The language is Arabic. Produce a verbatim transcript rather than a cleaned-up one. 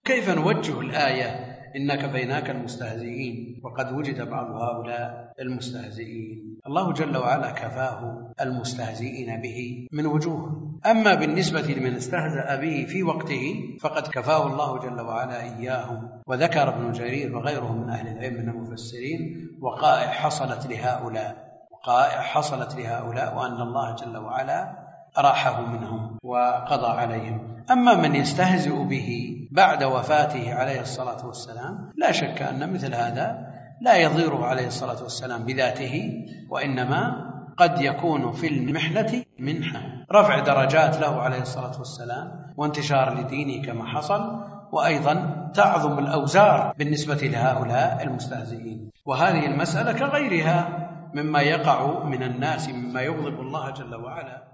كيف نوجه الآية إن كفيناك المستهزئين وقد وجد بعض هؤلاء المستهزئين؟ الله جل وعلا كفاه المستهزئين به من وجوه. أما بالنسبة لمن استهزأ به في وقته فقد كفاه الله جل وعلا إياهم. وذكر ابن جرير وغيره من أهل العلم من المفسرين وقائع حصلت لهؤلاء وقائع حصلت لهؤلاء وأن الله جل وعلا أراحه منهم وقضى عليهم. أما من يستهزئ به بعد وفاته عليه الصلاة والسلام لا شك أن مثل هذا لا يضيره عليه الصلاة والسلام بذاته، وإنما قد يكون في المحنة منحة رفع درجات له عليه الصلاة والسلام وانتشار لدينه كما حصل، وأيضا تعظم الأوزار بالنسبة لهؤلاء المستهزئين. وهذه المسألة كغيرها مما يقع من الناس مما يغضب الله جل وعلا